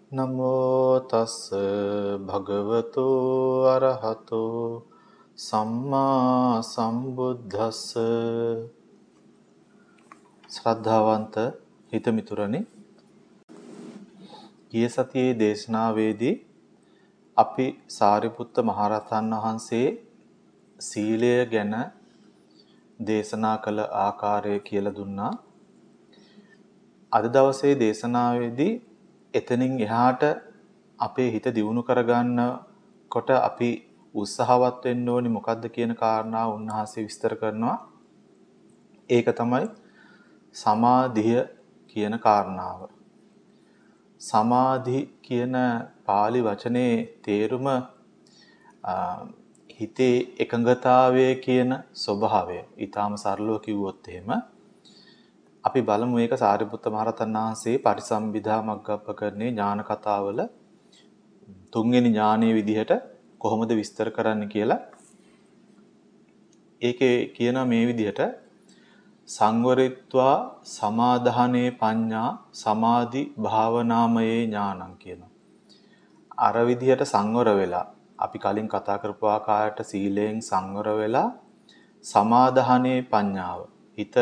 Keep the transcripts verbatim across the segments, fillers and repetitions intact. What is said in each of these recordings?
නමෝ තස් භගවතු අරහතෝ සම්මා සම්බුද්දස්ස. ශ්‍රද්ධාවන්ත හිතමිතුරනි, ගිය සතියේ දේශනාවේදී අපි සාරිපුත්ත මහරහතන් වහන්සේ සීලය ගැන දේශනා කළ ආකාරය කියලා දුන්නා. අද දවසේ දේශනාවේදී එතනින් එහාට අපේ හිත දියුණු කරගන්න කොට අපි උත්සාහවත් වෙන්න ඕනි මොකද්ද කියන කාරණාව උන්වහන්සේ විස්තර කරනවා. ඒක තමයි සමාධිය කියන කාරණාව. සමාධි කියන pāli වචනේ තේරුම හිතේ එකඟතාවය කියන ස්වභාවය. ඊටාම සරලව කිව්වොත් එහෙම අපි බලමු මේක සාරිපුත්ත මහරහතන් වහන්සේ පටිසම්භිදා මග්ගප්පකරණේ ඥාන කතාවල තුන්වෙනි ඥානයේ විදිහට කොහොමද විස්තර කරන්න කියලා. ඒකේ කියන මේ විදිහට සංවරිත්වා සමාදානේ පඤ්ඤා සමාධි භාවනාමයේ ඥානං කියනවා. අර විදිහට සංවර වෙලා අපි කලින් කතා කරපු ආකාරයට සීලයෙන් සංවර වෙලා සමාදානේ පඤ්ඤාව හිත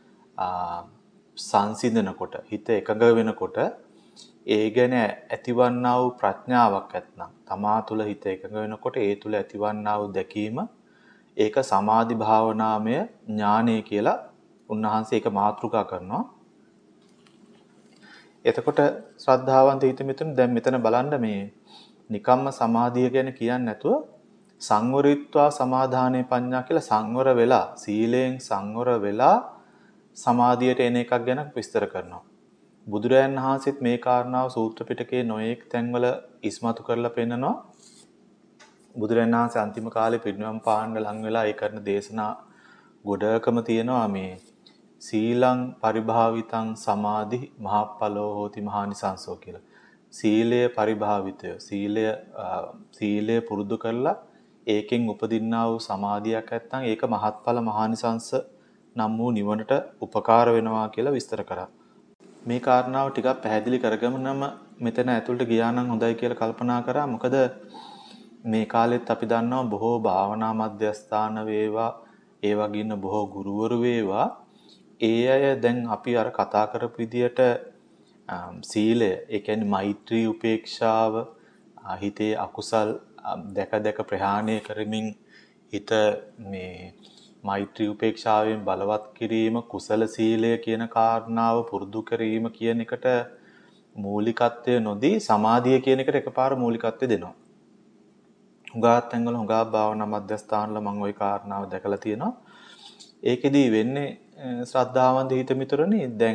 සංසිඳනකොට හිත එකඟ වෙනකොට ඒ ගැන ඇතිවන්නා වූ ප්‍රඥාවක් ඇත්නම් තමා තුළ හිත එකඟ වෙනකොට ඒ තුළ ඇතිවන්නා වූ දැකීම ඒක සමාධි භාවනාමය ඥානය කියලා උන්වහන්සේ ඒක මාතෘකා කරනවා. එතකොට ශ්‍රද්ධාවන්ත හිතමිතුන් දැන් මෙතන බලන්න මේ නිකම්ම සමාධිය ගැන කියන්නේ නැතුව සංවරිත්වා සමාදානේ පඤ්ඤා කියලා සංවර වෙලා සීලයෙන් සංවර වෙලා සමාධියට එන එකක් ගැන විස්තර කරනවා. බුදුරයන් වහන්සේත් මේ කාරණාව සූත්‍ර පිටකයේ නොඑක් තැන්වල ඉස්මතු කරලා පෙන්නනවා. බුදුරයන් වහන්සේ අන්තිම කාලේ පිරිනිවන් පාන්න ලං වෙලා ඒ කරන දේශනා ගොඩකම තියෙනවා මේ සීලං පරිභාවිතං සමාධි මහප්පලෝ හෝති මහානිසංසෝ කියලා. සීලය පරිභාවිතය සීලය සීලය පුරුදු කරලා ඒකෙන් උපදින්නා වූ සමාධියක් නැත්නම් ඒක මහත්ඵල මහානිසංස නම් වූ නිවනට උපකාර වෙනවා කියලා විස්තර කරා. මේ කාරණාව ටිකක් පැහැදිලි කරගමනම මෙතන ඇතුළට ගියා නම් හොඳයි කියලා කල්පනා කරා. මොකද මේ කාලෙත් අපි දන්නවා බොහෝ භාවනා මධ්‍යස්ථාන වේවා ඒ වගේ ඉන්න බොහෝ ගුරුවරු වේවා ඒ අය දැන් අපි අර කතා කරපු විදියට සීලය ඒ කියන්නේ මෛත්‍රී උපේක්ෂාව හිතේ අකුසල් දැක දැක ප්‍රහාණය කරමින් හිත මේ මෛත්‍රී උපේක්ෂාවෙන් බලවත් කිරීම කුසල සීලය කියන කාරණාව පුරුදු කිරීම කියන එකට මූලිකත්වය නොදී සමාධිය කියන එකට එකපාර මූලිකත්වය දෙනවා. හුඟා තැන්වල හුඟා භාවනා මධ්‍යස්ථානවල මම ওই කාරණාව දැකලා තියෙනවා. ඒකෙදී වෙන්නේ ශ්‍රද්ධාවන්ත හිත මිතුරනේ දැන්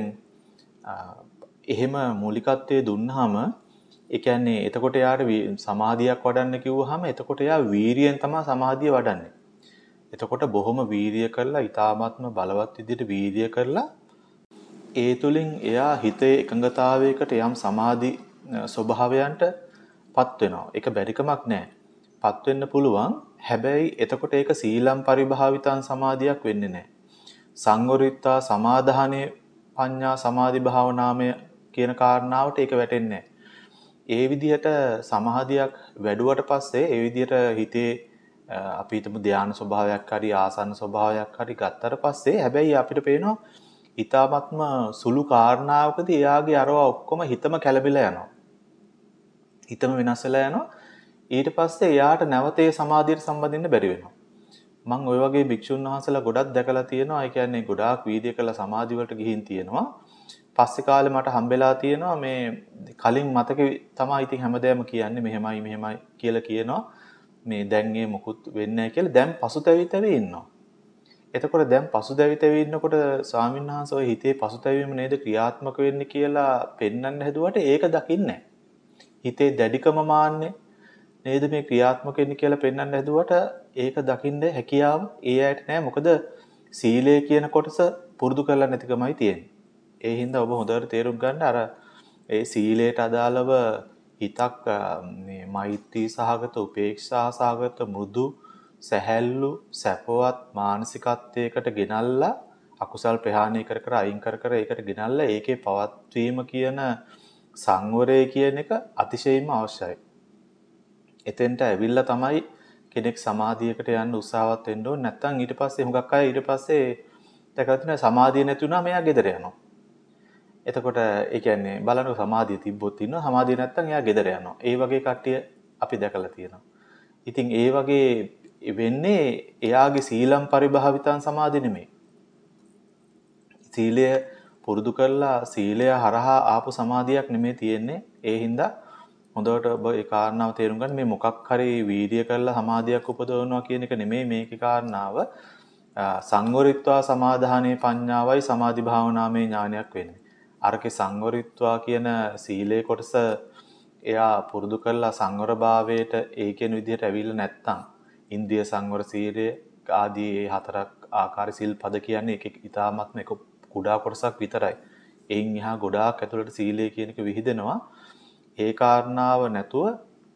එහෙම මූලිකත්වයේ දුන්නාම ඒ කියන්නේ එතකොට යාට සමාධියක් වඩන්න කිව්වහම එතකොට යා වීරියෙන් තමයි සමාධිය වඩන්නේ. එතකොට බොහොම වීරිය කරලා ඊ타ත්ම බලවත් විදිහට වීරිය කරලා ඒ තුලින් එයා හිතේ එකඟතාවයකට යම් සමාධි ස්වභාවයන්ටපත් වෙනවා. ඒක බැරිකමක් නෑ. පත් වෙන්න පුළුවන්. හැබැයි එතකොට ඒක සීලම් පරිභාවිතං සමාධියක් වෙන්නේ නෑ. සංවරිත්තා සමාදානේ පඤ්ඤා සමාධි භාවනාමය කියන කාරණාවට ඒක වැටෙන්නේ නෑ. ඒ විදිහට සමාධියක් වැඩුවට පස්සේ ඒ විදිහට හිතේ අපි හිතමු ධානා ස්වභාවයක් හරි ආසන්න ස්වභාවයක් හරි ගත්තට පස්සේ හැබැයි අපිට පේනවා ඊ타ත්ම සුළු කාරණාවකදී එයාගේ අරවා ඔක්කොම හිතම කැළඹිලා යනවා. හිතම වෙනස් වෙලා යනවා. ඊට පස්සේ එයාට නැවතේ සමාධියට සම්බන්ධින්න බැරි වෙනවා. මම ওই වගේ භික්ෂුන් වහන්සේලා ගොඩක් දැකලා තියෙනවා. ඒ කියන්නේ ගොඩාක් වීර්ය කළා සමාධි වලට ගිහින් තියෙනවා. පස්සේ කාලේ මට හම්බෙලා තියෙනවා මේ කලින් මතකෙ තමයි ඉතින් හැමදේම කියන්නේ මෙහෙමයි මෙහෙමයි කියලා කියනවා. මේ දැන් මේ මොකුත් වෙන්නේ නැහැ කියලා දැන් පසුතැවිතැවි ඉන්නවා. එතකොට දැන් පසුතැවිතැවි ඉන්නකොට ස්වාමීන් වහන්සේ ඔය හිතේ පසුතැවීම නේද ක්‍රියාත්මක වෙන්නේ කියලා පෙන්වන්න හැදුවට ඒක දකින්නේ නැහැ. හිතේ දැඩිකම මාන්නේ නේද මේ ක්‍රියාත්මක වෙන්නේ කියලා පෙන්වන්න හැදුවට ඒක දකින්න හැකියාව ඒ ඇයට නැහැ. මොකද සීලය කියන කොටස පුරුදු කරලා නැතිකමයි තියෙන්නේ. ඒ හින්දා ඔබ හොඳට තේරුම් ගන්න අර ඒ සීලයට අදාළව හිතක් මේ මෛත්‍රී සහගත උපේක්ෂා සහගත මෘදු සැහැල්ලු සැපවත් මානසිකත්වයකට ගෙනල්ලා අකුසල් ප්‍රහාණය කර කර අයින් කර කර ඒකට ගෙනල්ලා ඒකේ පවත්වීම කියන සංවරය කියන එක අතිශයින්ම අවශ්‍යයි. එතෙන්ට ඇවිල්ලා තමයි කෙනෙක් සමාධියකට යන්න උත්සාහවත් වෙන්න ඕනේ. නැත්නම් ඊට පස්සේ හුඟක් අය ඊට පස්සේ දැකලා තියෙනවා සමාධිය නැති වුණාම එයා ගෙදර යනවා. එතකොට ඒ කියන්නේ බලන්න සමාධිය තිබ්බොත් ඉන්නවා සමාධිය නැත්නම් එයා ගෙදර යනවා. ඒ වගේ කට්ටිය අපි දැකලා තියෙනවා. ඉතින් ඒ වගේ වෙන්නේ එයාගේ සීලම් පරිභාවිතං සමාධි නෙමෙයි. සීලය පුරුදු කරලා සීලය හරහා ආපු සමාධියක් නෙමෙයි තියෙන්නේ. ඒ හින්දා හොඳට ඔබ ඒ කාරණාව තේරුම් ගන්න. මේ මොකක් හරි වීර්ය කරලා සමාධියක් උපදවනවා කියන එක නෙමෙයි මේකේ කාරණාව. සංවරිත්වා සමාදානේ පඤ්ඤාවයි සමාධි භාවනාමය ඥානයක් වෙන්නේ. අරකේ සංවරිත්වා කියන සීලේ කොටස එයා පුරුදු කරලා සංවරභාවයට ඒ කියන විදිහට ඇවිල්ලා නැත්තම් ඉන්ද්‍රිය සංවර සීලය ආදී ඒ හතරක් ආකාර සිල්පද කියන්නේ එක එක ඊ타ත්ම එක කුඩා කොටසක් විතරයි. එයින් එහා ගොඩාක් ඇතුළට සීලය කියන එක විහිදෙනවා. ඒ කාරණාව නැතුව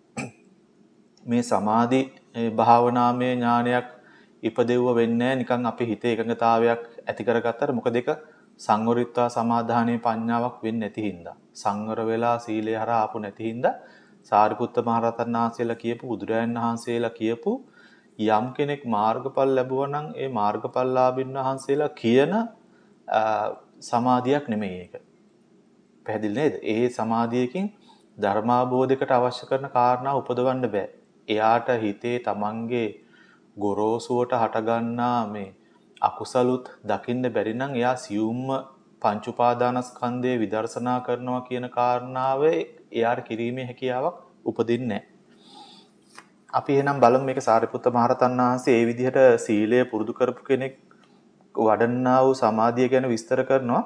මේ සමාධි භාවනාමය ඥානයක් ඉපදෙව්ව වෙන්නේ නිකන් අපේ හිතේ එකඟතාවයක් ඇති කරගත්තට මොකද ඒක සංවරිත්වා සමාදානයේ පඤ්ඤාවක් වෙන්නේ නැති හින්දා සංවර වෙලා සීලය හරහා ආපු නැති හින්දා සාරිපුත්ත මහරහතන් වහන්සේලා කියපු බුදුරජාණන් වහන්සේලා කියපු යම් කෙනෙක් මාර්ගඵල ලැබුවා නම් ඒ මාර්ගඵලලාභින් වහන්සේලා කියන සමාධියක් නෙමෙයි ඒක. පැහැදිලි නේද? ඒ සමාධියකින් ධර්මාබෝධයකට අවශ්‍ය කරන කාරණා උපදවන්න බෑ. එයාට හිතේ තමන්ගේ ගොරෝසුවට හටගන්නා මේ අකුසලුත් දකින්න බැරි නම් එයා සියුම්ම පංච උපාදානස්කන්ධයේ විදර්ශනා කරනවා කියන කාරණාවේ එයාට කිරීමේ හැකියාවක් උපදින්නේ නැහැ. අපි එහෙනම් බලමු මේක සාරිපුත්ත මහරහතන් වහන්සේ ඒ විදිහට සීලය පුරුදු කරපු කෙනෙක් වඩන්නා වූ සමාධිය ගැන විස්තර කරනවා.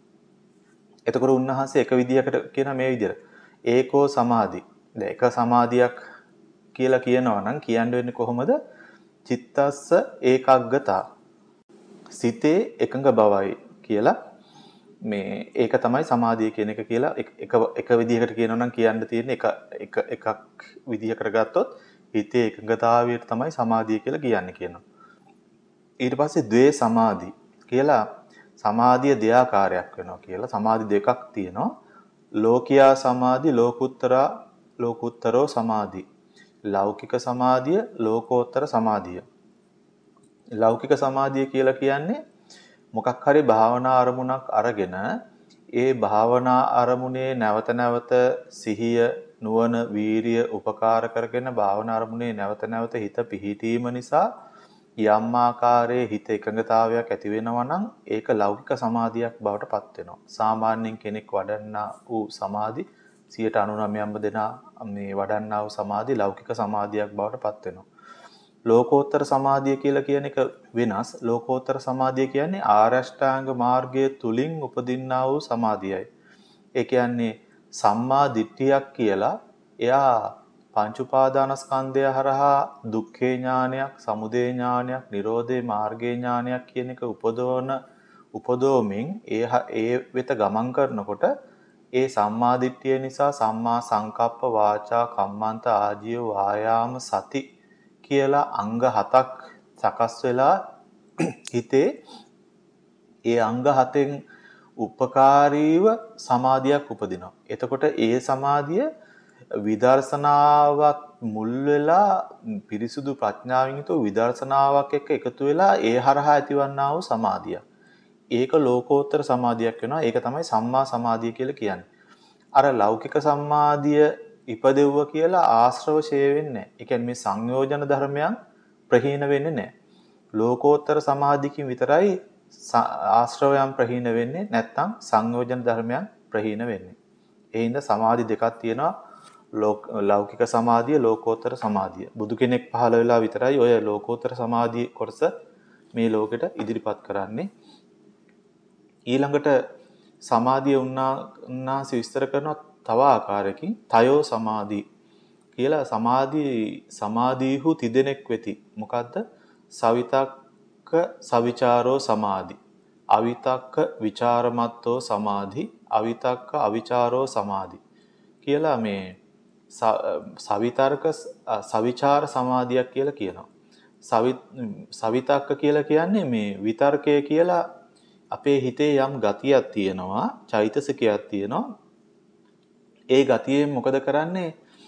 එතකොට උන්වහන්සේ එක විදිහකට කියන මේ විදිහට ඒකෝ සමාධි. දැන් එක සමාධියක් කියලා කියනවා නම් කියන්න වෙන්නේ කොහොමද? චිත්තස්ස ඒකග්ගතා. සිතේ එකඟ බවයි කියලා මේ ඒක තමයි සමාධිය කියන එක කියලා එක එක විදිහකට කියනවා නම් කියන්න තියෙන එක එක එකක් විදිහකට ගත්තොත් හිතේ එකඟතාවයට තමයි සමාධිය කියලා කියන්නේ කියනවා. ඊට පස්සේ ද්වේ සමාධි කියලා සමාධිය දෙආකාරයක් වෙනවා කියලා සමාධි දෙකක් තියෙනවා. ලෝකියා සමාධි ලෝකුත්තරා ලෝකුත්තරෝ සමාධි. ලෞකික සමාධිය ලෝකෝත්තර සමාධිය. ලෞකික සමාධිය කියලා කියන්නේ මොකක් හරි භාවනා අරමුණක් අරගෙන ඒ භාවනා අරමුණේ නැවත නැවත සිහිය නුවණ වීරිය උපකාර කරගෙන භාවනා අරමුණේ නැවත නැවත හිත පිහිටීම නිසා යම් ආකාරයේ හිත එකඟතාවයක් ඇති වෙනවා නම් ඒක ලෞකික සමාධියක් බවට පත් වෙනවා. සාමාන්‍යයෙන් කෙනෙක් වඩන්නා වූ සමාධි සියයට අනූනවයක්ම දෙනා මේ වඩන්නා වූ සමාධි ලෞකික සමාධියක් බවට පත් වෙනවා. ලෝකෝත්තර සමාධිය කියලා කියන එක වෙනස්. ලෝකෝත්තර සමාධිය කියන්නේ ආරෂ්ඨාංග මාර්ගයේ තුලින් උපදින්නා වූ සමාධියයි. ඒ කියන්නේ සම්මා දිට්ඨියක් කියලා එයා පංච උපාදානස්කන්ධය හරහා දුක්ඛේ ඥානයක්, සමුදය ඥානයක්, නිරෝධේ මාර්ගේ ඥානයක් කියන එක උපදවන උපදෝමින් ඒ ඒ වෙත ගමන් කරනකොට ඒ සම්මා දිට්ඨිය නිසා සම්මා සංකප්ප වාචා කම්මන්ත ආජීව වායාම සති කියලා අංග හතක් සකස් වෙලා හිතේ ඒ අංග හතෙන් උපකාරීව සමාධියක් උපදිනවා. එතකොට ඒ සමාධිය විදර්ශනාවක් මුල් වෙලා පිරිසුදු ප්‍රඥාවෙන් යුතු විදර්ශනාවක් එක්ක එකතු වෙලා ඒ හරහා ඇතිවන්නා වූ සමාධිය. ඒක ලෝකෝත්තර සමාධියක් වෙනවා. ඒක තමයි සම්මා සමාධිය කියලා කියන්නේ. අර ලෞකික සමාධිය ඉපදෙව්ව කියලා ආශ්‍රව ෂේ වෙන්නේ නැහැ. ඒ කියන්නේ මේ සංයෝජන ධර්මයන් ප්‍රහීන වෙන්නේ නැහැ. ලෝකෝත්තර සමාධියකින් විතරයි ආශ්‍රවයන් ප්‍රහීන වෙන්නේ නැත්නම් සංයෝජන ධර්මයන් ප්‍රහීන වෙන්නේ. ඒ හින්දා සමාධි දෙකක් තියෙනවා. ලෞකික සමාධිය ලෝකෝත්තර සමාධිය. බුදු කෙනෙක් පහළ වෙලා විතරයි ඔය ලෝකෝත්තර සමාධිය කොටස මේ ලෝකෙට ඉදිරිපත් කරන්නේ. ඊළඟට සමාධිය උන්නාසි විස්තර කරන තව ආකාරයකින් තයෝ සමාධි කියලා සමාධි සමාධීහු තිදෙනෙක් වෙති. මොකද්ද? සවිතක්ක සවිචාරෝ සමාධි. අවිතක්ක විචාරමත්තෝ සමාධි. අවිතක්ක අවිචාරෝ සමාධි. කියලා මේ සවිතර්ක සවිචාර සමාධියක් කියලා කියනවා. සවිතක්ක කියලා කියන්නේ මේ විතර්කය කියලා අපේ හිතේ යම් ගතියක් තියෙනවා, චෛතසිකයක් තියෙනවා. ඒ ගතියෙන් මොකද කරන්නේ?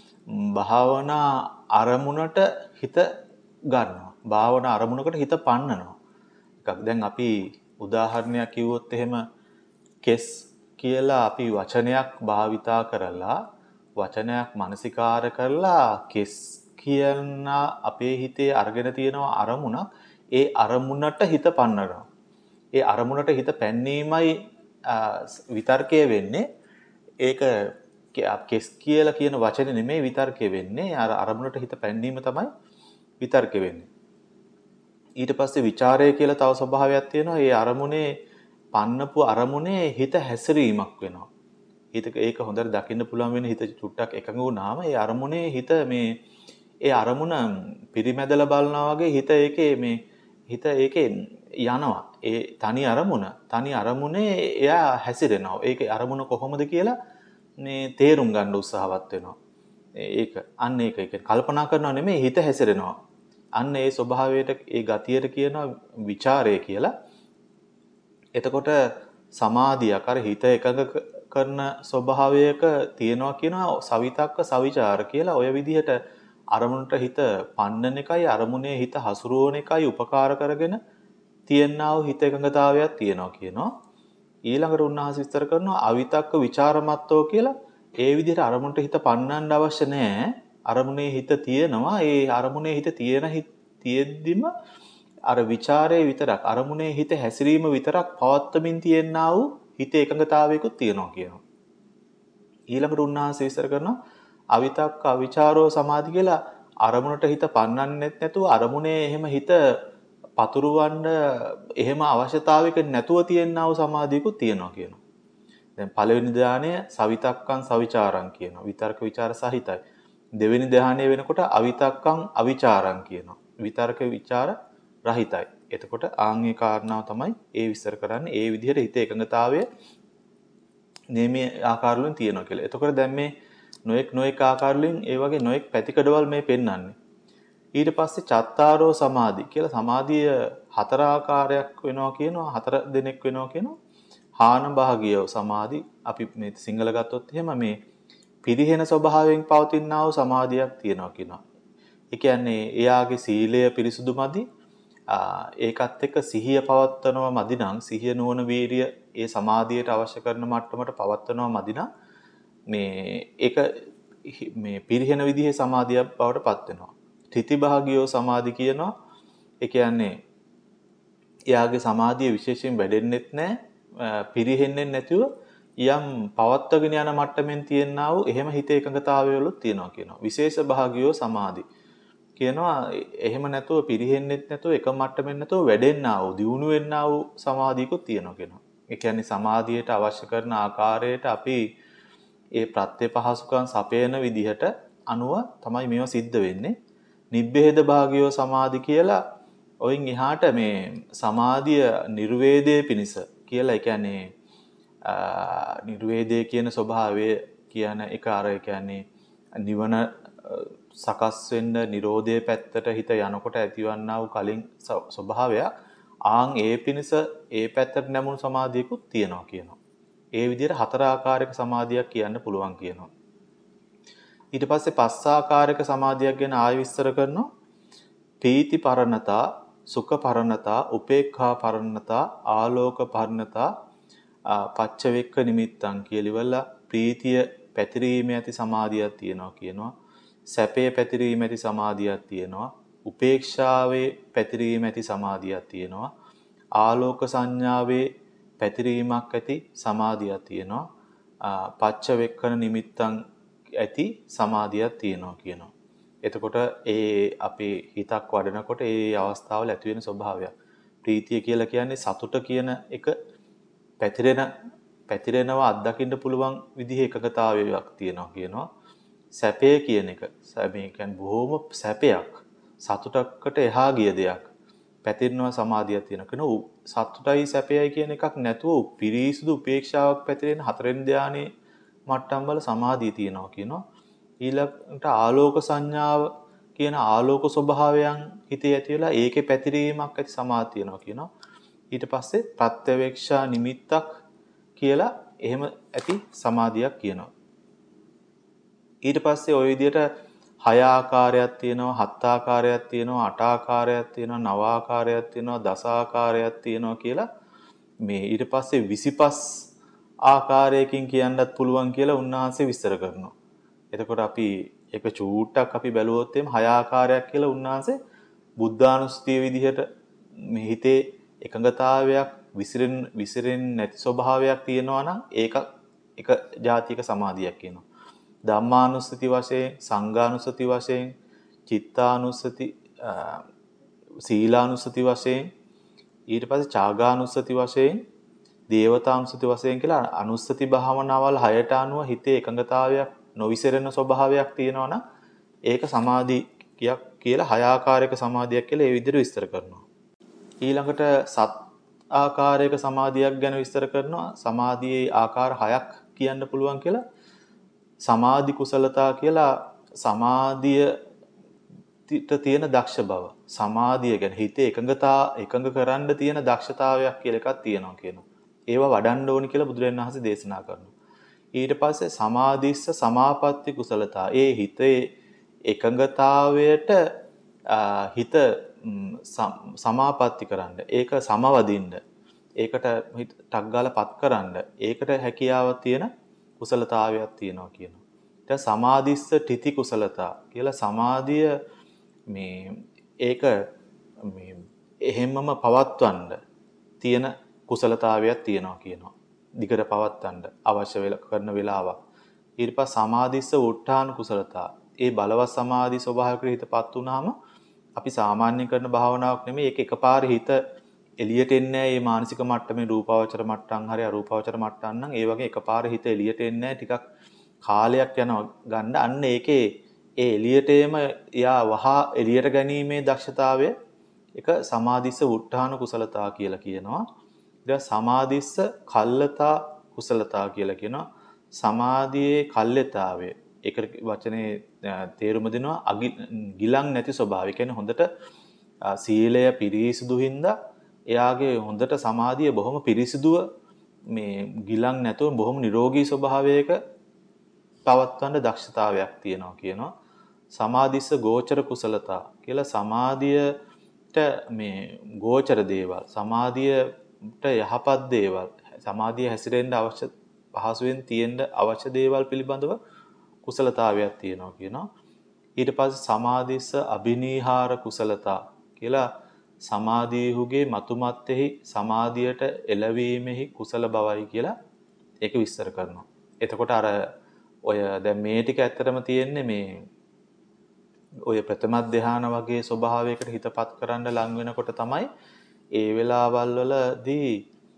භාවනා අරමුණට හිත ගන්නවා. භාවනා අරමුණකට හිත පන්නනවා. එකක් දැන් අපි උදාහරණයක් කිව්වොත් එහෙම කෙස් කියලා අපි වචනයක් භාවිතා කරලා වචනයක් මනසිකාර කරලා කෙස් කියන අපේ හිතේ අරගෙන තියෙන අරමුණක් ඒ අරමුණට හිත පන්නනවා. ඒ අරමුණට හිත පැන්නීමයි විතර්කය වෙන්නේ. ඒක කෙස් කියලා කියන වචනේ නෙමෙයි විතර්කය වෙන්නේ. අර අරමුණට හිත පැන්නීම තමයි විතර්කය වෙන්නේ. ඊට පස්සේ ਵਿਚාරය කියලා තව ස්වභාවයක් තියෙනවා. ඒ අරමුණේ පන්නපු අරමුණේ හිත හැසිරීමක් වෙනවා. හිත ඒක හොඳට දකින්න පුළුවන් වෙන හිත චුට්ටක් එකඟ වුණාම ඒ අරමුණේ හිත මේ ඒ අරමුණ පිරිමැදලා බලනවා වගේ හිත ඒකේ මේ හිත ඒකේ යනවා. ඒ තනි අරමුණ තනි අරමුණේ එයා හැසිරෙනවා. ඒකේ අරමුණ කොහොමද කියලා මේ තේරුම් ගන්න උත්සාහවත් වෙනවා. ඒක අන්න ඒක ඒක කල්පනා කරනව නෙමෙයි හිත හැසිරෙනවා. අන්න ඒ ස්වභාවයට ඒ ගතියට කියනවා ਵਿਚාරය කියලා. එතකොට සමාධියක් අර හිත එකඟ කරන ස්වභාවයක තියෙනවා කියනවා සවිතක්ක සවිචාර කියලා. ඔය විදිහට අරමුණට හිත පන්නන එකයි අරමුණේ හිත හසුරුවන එකයි උපකාර කරගෙන තියෙනා වූ හිත එකඟතාවයක් තියෙනවා කියනවා. ඊළඟට උන්වහන්සේ විස්තර කරනවා අවිතක්ක ਵਿਚාරමත්තෝ කියලා. ඒ විදිහට අරමුණට හිත පන්නන්න අවශ්‍ය නැහැ. අරමුණේ හිත තියෙනවා. ඒ අරමුණේ හිත තියෙන හිත තියෙද්දිම අර ਵਿਚාරයේ විතරක් අරමුණේ හිත හැසිරීම විතරක් පවත්වමින් තියෙනා වූ හිත එකඟතාවයකුත් තියෙනවා කියනවා. ඊළඟට උන්වහන්සේ විස්තර කරනවා අවිතක්ක අවිචාරෝ සමාධි කියලා. අරමුණට හිත පන්නන්නෙත් නැතුව අරමුණේ එහෙම හිත පතුරවන්න එහෙම අවශ්‍යතාවයක නැතුව තියෙනා වූ සමාධියකුත් තියෙනවා කියනවා. දැන් පළවෙනි ධානය සවිතක්කං සවිචාරං කියනවා. විතර්ක ਵਿਚාර සහිතයි. දෙවෙනි ධානය වෙනකොට අවිතක්කං අවිචාරං කියනවා. විතර්ක ਵਿਚාර රහිතයි. එතකොට ආන්ගේ කාරණාව තමයි ඒ විස්තර කරන්නේ. ඒ විදිහට හිත එකඟතාවය නේමේ ආකාර වලින් තියෙනවා කියලා. එතකොට දැන් මේ නොඑක් නොඑක් ආකාර වලින් ඒ වගේ නොඑක් පැතිකඩවල් මේ පෙන්වන්නේ. ඊට පස්සේ චත්තාරෝ සමාධි කියලා සමාධිය හතර ආකාරයක් වෙනවා කියනවා. හතර දෙනෙක් වෙනවා කියනවා. හාන භාගිය සමාධි අපි මේ සිංහල ගත්තොත් එහෙම මේ පිරිහෙන ස්වභාවයෙන් පවතිනා වූ සමාධියක් තියෙනවා කියනවා. ඒ කියන්නේ එයාගේ සීලය පිරිසුදු මදි. ඒකත් එක්ක සිහිය පවත්වනවා මදි නම් සිහිය නුවණ වීරිය ඒ සමාධියට අවශ්‍ය කරන මට්ටමට පවත්වනවා මදි නම් මේ ඒක මේ පිරිහෙන විදිහේ සමාධියක් බවට පත් වෙනවා. ත්‍ිති භාගියෝ සමාධි කියනවා. ඒ කියන්නේ එයාගේ සමාධිය විශේෂයෙන් වැඩෙන්නෙත් නැහැ. පිරිහෙන්නේ නැතුව යම් පවත්වගෙන යන මට්ටමින් තියෙනා වූ එහෙම හිත එකඟතාවයවලුත් තියෙනවා කියනවා. විශේෂ භාගියෝ සමාධි කියනවා එහෙම නැතුව පිරිහෙන්නෙත් නැතුව එක මට්ටමින් නැතුව වැඩෙන්නා වූ දියුණු වෙන්නා වූ සමාධියකුත් තියෙනවා කියනවා. ඒ කියන්නේ සමාධියට අවශ්‍ය කරන ආකාරයට අපි ඒ ප්‍රත්‍ය පහසුකම් සපයන විදිහට අනුව තමයි මේවා සිද්ධ වෙන්නේ. නිබ්බේද භාගියෝ සමාධි කියලා ඔයින් එහාට මේ සමාධිය නිර්වේදයේ පිනිස කියලා. ඒ කියන්නේ නිර්වේදයේ කියන ස්වභාවය කියන එක අර ඒ කියන්නේ නිවන සකස් වෙන්න නිරෝධයේ පැත්තට හිත යනකොට ඇතිවන්නා වූ කලින් ස්වභාවය ආන් ඒ පිනිස ඒ පැත්තට නැමුණු සමාධියකුත් තියෙනවා කියනවා. ඒ විදිහට හතර ආකාරයක සමාධියක් කියන්න පුළුවන් කියනවා. ඊට පස්සේ පස් ආකාරයක සමාධියක් ගැන ආයෙ විස්තර කරනවා. පීති පරණතා, සුඛ පරණතා, උපේක්ඛා පරණතා, ආලෝක පරණතා, පච්චවෙක්ක නිමිත්තං කියලා ප්‍රීතිය පැතිරීමේ ඇති සමාධියක් තියෙනවා කියනවා. සැපේ පැතිරීම ඇති සමාධියක් තියෙනවා. උපේක්ෂාවේ පැතිරීම ඇති සමාධියක් තියෙනවා. ආලෝක සංඥාවේ පැතිරීමක් ඇති සමාධියක් තියෙනවා. පච්චවෙක්කන නිමිත්තං ඇති සමාධියක් තියෙනවා කියනවා. එතකොට ඒ අපේ හිතක් වඩනකොට ඒ අවස්ථාවල ඇති වෙන ස්වභාවයක්. ප්‍රීතිය කියලා කියන්නේ සතුට කියන එක පැතිරෙන පැතිරෙනවා අත්දකින්න පුළුවන් විදිහේ එකකතාවයක් තියෙනවා කියනවා. සැපය කියන එක මේ කියන්නේ බොහොම සැපයක් සතුටකට එහා ගිය දෙයක් පැතිරෙනවා සමාධියක් තියෙනවා කියනවා. සතුටයි සැපයයි කියන එකක් නැතුව පිරිසුදු උපේක්ෂාවක් පැතිරෙන හතරෙන් ධානයේ මට්ටම් වල සමාධිය තියෙනවා කියනවා. ඊළඟට ආලෝක සංඥාව කියන ආලෝක ස්වභාවයන් හිතේ ඇති වෙලා ඒකේ පැතිරීමක් ඇති සමාධිය තියෙනවා කියනවා. ඊට පස්සේ ප්‍රත්‍යවේක්ෂා නිමිත්තක් කියලා එහෙම ඇති සමාධියක් කියනවා. ඊට පස්සේ ওই විදිහට හය ආකාරයක් තියෙනවා, හත් ආකාරයක් තියෙනවා, අට ආකාරයක් තියෙනවා, නව ආකාරයක් තියෙනවා, දස ආකාරයක් තියෙනවා කියලා මේ ඊට පස්සේ විසිපස් ආකාරයකින් කියන්නත් පුළුවන් කියලා උන්වහන්සේ විස්තර කරනවා. එතකොට අපි ඒක චූට්ටක් අපි බැලුවොත් එම් හය ආකාරයක් කියලා උන්වහන්සේ බුද්ධානුස්සතිය විදිහට මේ හිතේ එකඟතාවයක් විසිරෙන් විසිරෙන්නේ නැති ස්වභාවයක් තියෙනවා නම් ඒක එක જાතියක සමාධියක් කියනවා. ධම්මානුස්සති වශයෙන්, සංඝානුස්සති වශයෙන්, චිත්තානුස්සති, සීලානුස්සති වශයෙන්, ඊට පස්සේ චාගානුස්සති වශයෙන්, දේවතානුස්සති වශයෙන් කියලා අනුස්සති භාවනාවල් හයට අනුව හිතේ එකඟතාවයක් නොවිසිරෙන ස්වභාවයක් තියෙනවා නම් ඒක සමාධියක් කියලා හය ආකාරයක සමාධියක් කියලා ඒ විදිහට විස්තර කරනවා. ඊළඟට සත් ආකාරයක සමාධියක් ගැන විස්තර කරනවා. සමාධියේ ආකාර හයක් කියන්න පුළුවන් කියලා. සමාධි කුසලතා කියලා සමාධියට තියෙන දක්ෂ බව. සමාධිය ගැන හිතේ එකඟතා එකඟ කරන්න තියෙන දක්ෂතාවයක් කියලා එකක් තියෙනවා කියනවා. ඒවා වඩන්න ඕනි කියලා බුදුරජාණන් වහන්සේ දේශනා කරනවා. ඊට පස්සේ සමාධිස්ස සමාපatti කුසලතා. ඒ හිතේ එකඟතාවයට හිත සමාපatti කරන්න. ඒක සමවදින්න. ඒකට හිත ටක් ගාලා පත් කරන්න. ඒකට හැකියාවක් තියෙන කුසලතාවයක් තියෙනවා කියනවා. ඊට සමාධිස්ස ඨිති කුසලතා කියලා සමාධිය මේ ඒක මේ එහෙම්මම පවත්වන්න තියෙන කුසලතාවයක් තියෙනවා කියනවා. දිගට පවත්වන්න අවශ්‍ය වෙලා කරන වෙලාවක්. ඊට පස්සේ සමාධිස්ස උත්ථාන කුසලතා. ඒ බලවත් සමාධි ස්වභාවයකට හිතපත් වුනහම අපි සාමාන්‍ය කරන භාවනාවක් නෙමෙයි ඒක එකපාරේ හිත එළියට එන්නේ නැහැ. මේ මානසික මට්ටමේ රූපාවචර මට්ටම් හරි අරූපාවචර මට්ටම් නම් ඒ වගේ එකපාරේ හිත එළියට එන්නේ නැහැ. ටිකක් කාලයක් යනවා ගන්න. අන්න ඒකේ ඒ එළියටම යා වහා එළියට ගැනීමේ දක්ෂතාවය එක සමාධිස්ස උත්ථාන කුසලතා කියලා කියනවා. ඊට සමාධිස්ස කල්ලතා කුසලතා කියලා කියනවා. සමාධියේ කල්ලතාවය. ඒකට වචනේ තේරුම දෙනවා ගිලන් නැති ස්වභාවය. කියන්නේ හොඳට සීලය පිරිසිදු හින්දා එයාගේ හොඳට සමාධිය බොහොම පිරිසිදුව මේ ගිලන් නැතුව බොහොම නිරෝගී ස්වභාවයක පවත්වන්න දක්ෂතාවයක් තියෙනවා කියනවා. සමාධිස්ස ගෝචර කුසලතා කියලා සමාධියට මේ ගෝචර දේවල් සමාධියට යහපත් දේවල් සමාධිය හැසිරෙන්න අවශ්‍ය පහසුවෙන් තියෙන්න අවශ්‍ය දේවල් පිළිබඳව කුසලතාවයක් තියෙනවා කියනවා. ඊට පස්සේ සමාධිස්ස අබිනීහාර කුසලතා කියලා සමාධියුගේ මතුමත්ෙහි සමාධියට එළවීමෙහි කුසල බවයි කියලා ඒක විස්තර කරනවා. එතකොට අර ඔය දැන් මේ ටික ඇත්තටම තියෙන්නේ මේ ඔය ප්‍රථම ධ්‍යාන වගේ ස්වභාවයකට හිතපත් කරන්න ලං වෙනකොට තමයි ඒ වෙලාවල් වලදී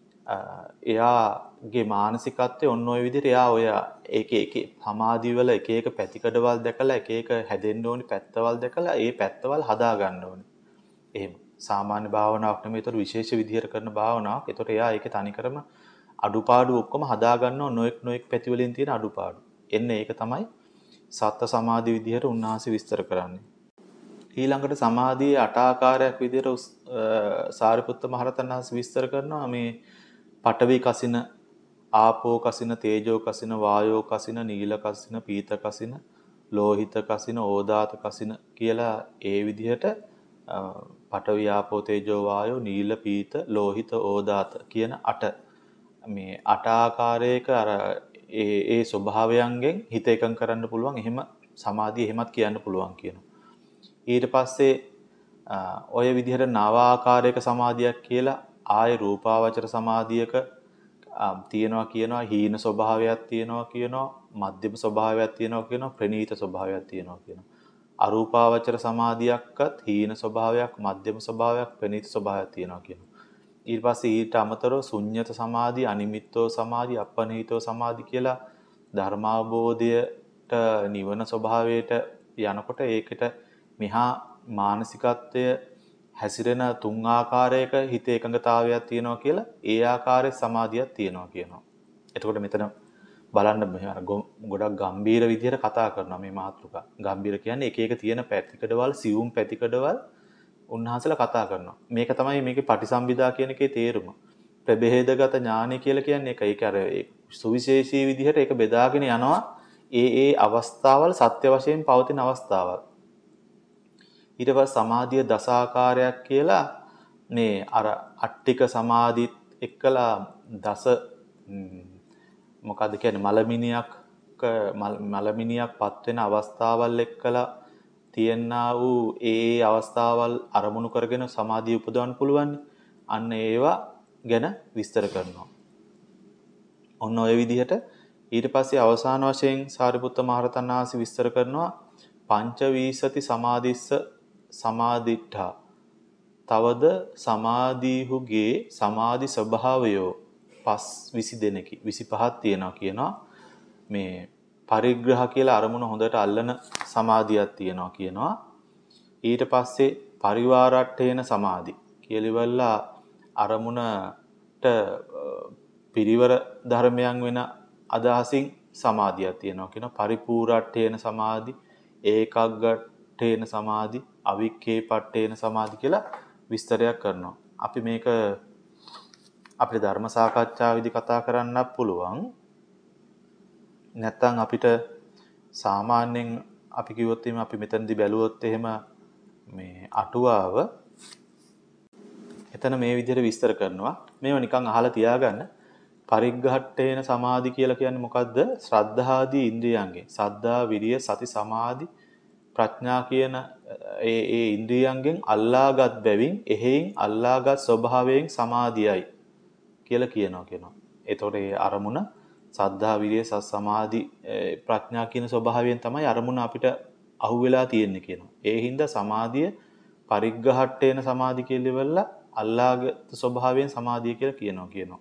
එයාගේ මානසිකත්වය ඔන්න ඔය විදිහට එයා ඔය ඒක ඒක සමාධි වල එක එක පැතිකඩවල් දැකලා එක එක හැදෙන්න ඕනි පැත්තවල් දැකලා ඒ පැත්තවල් හදා ගන්න ඕනි. එහෙම සාමාන්‍ය භාවනාවක් නෙමෙයි. ඒතර විශේෂ විදිහට කරන භාවනාවක්. ඒතර එයා ඒකේ තනිකරම අඩුපාඩු ඔක්කොම හදා ගන්නව නොඑක් නොඑක් පැති වලින් තියෙන අඩුපාඩු. එන්නේ ඒක තමයි සත්‍ය සමාධි විදිහට උන්වහන්සේ විස්තර කරන්නේ. ඊළඟට සමාධියේ අට ආකාරයක් විදිහට සාරිපුත්ත මහරහතන් වහන්සේ විස්තර කරනවා මේ පඨවි කසින, ආපෝ කසින, තේජෝ කසින, වායෝ කසින, නීල කසින, පීත කසින, ලෝහිත කසින, ඕදාත කසින කියලා ඒ විදිහට පඨවි ආපෝ තේජෝ වායෝ නීල පීත ලෝහිත ඕදාත කියන අට මේ අට ආකාරයක අර ඒ ඒ ස්වභාවයන්ගෙන් හිත එකඟ කරන්න පුළුවන්. එහෙම සමාධිය එහෙමත් කියන්න පුළුවන් කියනවා. ඊට පස්සේ ඔය විදිහට නව ආකාරයක සමාධියක් කියලා ආය රූපාවචර සමාධියක තියෙනවා කියනවා. හීන ස්වභාවයක් තියෙනවා කියනවා. මධ්‍යම ස්වභාවයක් තියෙනවා කියනවා. ප්‍රනීත ස්වභාවයක් තියෙනවා කියනවා. අරූපාවචර සමාධියක්වත් හීන ස්වභාවයක්, මධ්‍යම ස්වභාවයක්, ප්‍රනීත ස්වභාවයක් තියෙනවා කියනවා. ඊට පස්සේ ඊට අමතරව ශුන්්‍යත සමාධි, අනිමිත්තෝ සමාධි, අපනීතෝ සමාධි කියලා ධර්මාවබෝධයට නිවන ස්වභාවයට යනකොට ඒකට මෙහා මානසිකත්වය හැසිරෙන තුන් ආකාරයක හිත එකඟතාවයක් තියෙනවා කියලා ඒ ආකාරයේ සමාධියක් තියෙනවා කියනවා. එතකොට මෙතන බලන්න ගොඩක් ගම්බීර විදිහට කතා කරනවා මේ මාතෘකා. ගම්බීර කියන්නේ එක එක තියෙන පැතිකඩවල්, සියුම් පැතිකඩවල් උන්වහන්සේලා කතා කරනවා. මේක තමයි මේකේ පටිසම්භිදා කියන එකේ තේරුම. ප්‍රභේදගත ඥානය කියලා කියන්නේ ඒක. ඒක අර සුවිශේෂී විදිහට ඒක බෙදාගෙන යනවා. ඒ ඒ අවස්ථාවල් සත්‍ය වශයෙන් පවතින අවස්ථාවල්. ඊට පස්සේ සමාධිය දසාකාරයක් කියලා මේ අර අට්ටික සමාධිත් එක්කලා දස මොකද්ද කියන්නේ මලමිනියක් මලමිනියක් පත් වෙන අවස්ථාවල් එක්කලා තියෙනා වූ ඒ අවස්ථාවල් අරමුණු කරගෙන සමාධිය උපදවන්න පුළුවන්. අන්න ඒවා ගැන විස්තර කරනවා. ඔන්න ඔය විදිහට ඊට පස්සේ අවසාන වශයෙන් සාරිපුත්ත මහරහතන් වහන්සේ විස්තර කරනවා පංච වීසති සමාධිස්ස සමාදිට්ඨා. තවද සමාධීහුගේ සමාධි ස්වභාවයෝ පස් විසි දෙනෙකි විසිපහක් තියෙනවා කියනවා. මේ පරිග්‍රහ කියලා අරමුණ හොඳට අල්ලන සමාධියක් තියෙනවා කියනවා. ඊට පස්සේ පරිවාරට්ඨේන සමාධි කියලා ඉවරලා අරමුණට පිරිවර ධර්මයන් වෙන අදහසින් සමාධියක් තියෙනවා කියනවා. පරිපූර්ණට්ඨේන සමාධි, ඒකග්ගට්ඨේන සමාධි, අවික්කේපට්ඨේන සමාධි කියලා විස්තරයක් කරනවා. අපි මේක අපේ ධර්ම සාකච්ඡාවේදී කතා කරන්නත් පුළුවන්. නැත්තම් අපිට සාමාන්‍යයෙන් අපි කිව්වොත් එහෙම අපි මෙතනදී බැලුවොත් එහෙම මේ අටුවාව එතන මේ විදිහට විස්තර කරනවා. මේව නිකන් අහලා තියාගන්න. පරිග්ඝට්ඨේන සමාධි කියලා කියන්නේ මොකද්ද? ශ්‍රද්ධාදී ඉන්ද්‍රියයන්ගෙන්. සද්ධා, විරිය, සති, සමාධි, ප්‍රඥා කියන ඒ ඒ ඉන්ද්‍රියයන්ගෙන් අල්ලාගත් බැවින් එහෙයින් අල්ලාගත් ස්වභාවයෙන් සමාධියයි කියලා කියනවා කියනවා. එතකොට ඒ අරමුණ සද්ධා, විරිය, සති, සමාධි, ප්‍රඥා කියන ස්වභාවයෙන් තමයි අරමුණ අපිට අහුවෙලා තියෙන්නේ කියනවා. ඒ හින්දා සමාධිය පරිග්ඝට්ඨේන සමාධි කියලා ඉවරලා අල්ලාගත් ස්වභාවයෙන් සමාධිය කියලා කියනවා කියනවා.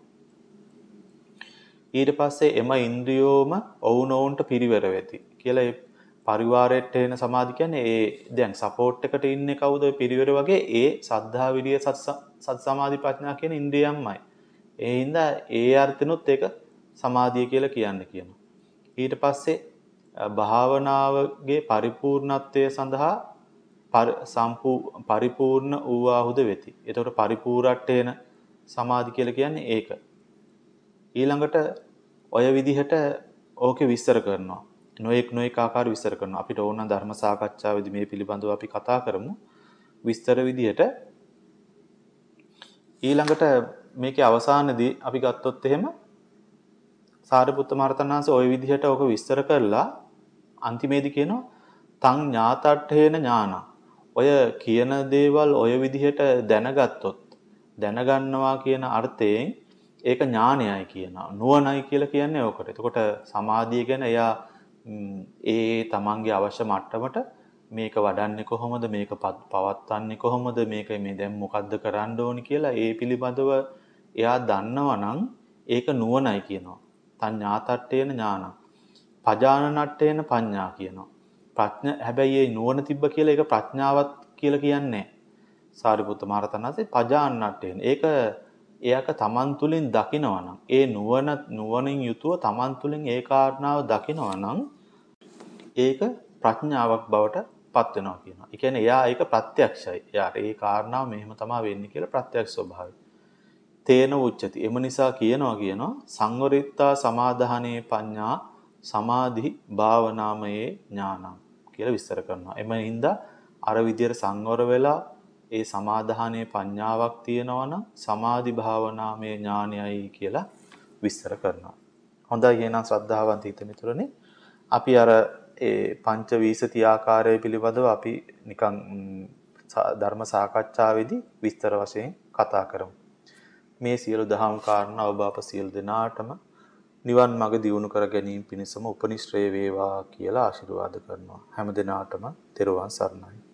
ඊට පස්සේ එම ඉන්ද්‍රියෝම ඔවුනොවුන්ට පිරිවර වෙති කියලා ඒ පරිවාරයට එන සමාධි කියන්නේ ඒ දැන් සපෝට් එකට ඉන්නේ කවුද පිරිවර වගේ ඒ සද්ධා විරිය සත් සමාධි ප්‍රඥා කියන ඉන්ද්‍රියම්මයි. ඒ හින්දා ඒ අර්ථනොත් ඒක සමාධිය කියලා කියන්නේ කියනවා. ඊට පස්සේ භාවනාවගේ පරිපූර්ණත්වය සඳහා පරිපූර්ණ වූවාහුද වෙති. ඒතකොට පරිපූර්ණට්ඨේන සමාධි කියලා කියන්නේ ඒක. ඊළඟට ඔය විදිහට ඕකේ විස්තර කරනවා. නොඑක් නොඑක ආකාර විස්තර කරනවා. අපිට ඕන ධර්ම සාකච්ඡාවේදී මේ පිළිබඳව අපි කතා කරමු. විස්තර විදිහට ඊළඟට මේකේ අවසානයේදී අපි ගත්තොත් එහෙම සාරිපුත්ත මහරහතන් වහන්සේ ওই විදිහට ඕක විස්තර කරලා අන්තිමේදී කියනවා තං ඥාතට්ඨේන ඥාන. ඔය කියන දේවල් ඔය විදිහට දැනගත්තොත් දැනගන්නවා කියන අර්ථයෙන් ඒක ඥානයයි කියනවා. නුවණයි කියලා කියන්නේ ඕකට. එතකොට සමාධිය ගැන එයා ඒ තමන්ගේ අවශ්‍ය මට්ටමට මේක වඩන්නේ කොහොමද මේක පවත්වන්නේ කොහොමද මේක මේ දැන් මොකද්ද කරන්න ඕනි කියලා ඒ පිළිබඳව එයා දන්නවා නම් ඒක නුවණයි කියනවා. තඤ්ඤාතට්ඨේන ඥාන. පජානනට්ඨේන පඤ්ඤා කියනවා. ප්‍රඥා හැබැයි ඒ නුවණ තිබ්බ කියලා ඒක ප්‍රඥාවක් කියලා කියන්නේ නැහැ. සාරිපුත්ත මහරහතන් වහන්සේ පජානනට්ඨේන. ඒක එයාක තමන් තුළින් දකිනවා නම් ඒ නුවණ නුවණින් යුතුව තමන් තුළින් ඒ කාරණාව දකිනවා නම් ඒක ප්‍රඥාවක් බවට පත් වෙනවා කියනවා. ඒ කියන්නේ එයා ඒක ප්‍රත්‍යක්ෂයි. එයාට ඒ කාරණාව මෙහෙම තමයි වෙන්නේ කියලා ප්‍රත්‍යක්ෂ ස්වභාවය. තේන උච්චති. එම නිසා කියනවා කියනවා සංවරිත්තා සමාදානේ පඤ්ඤා සමාධි භාවනාමයේ ඥානං කියලා විස්තර කරනවා. එම හින්දා අර විදියට සංවර වෙලා ඒ සමාදානයේ පඤ්ඤාවක් තියෙනවා නම් සමාධි භාවනාමය ඥානයයි කියලා විස්තර කරනවා. හොඳයි එහෙනම් ශ්‍රද්ධාවන්ත හිතමිතුරනේ අපි අර ඒ පංච වීසති ආකාරය පිළිබඳව අපි නිකන් ධර්ම සාකච්ඡාවේදී විස්තර වශයෙන් කතා කරමු. මේ සියලු දහම් කාරණා ඔබ අප සියලු දෙනාටම නිවන් මඟ දියුණු කර ගැනීම පිණිසම උපනිශ්‍රේ වේවා කියලා ආශිර්වාද කරනවා. හැම දිනාටම තෙරුවන් සරණයි.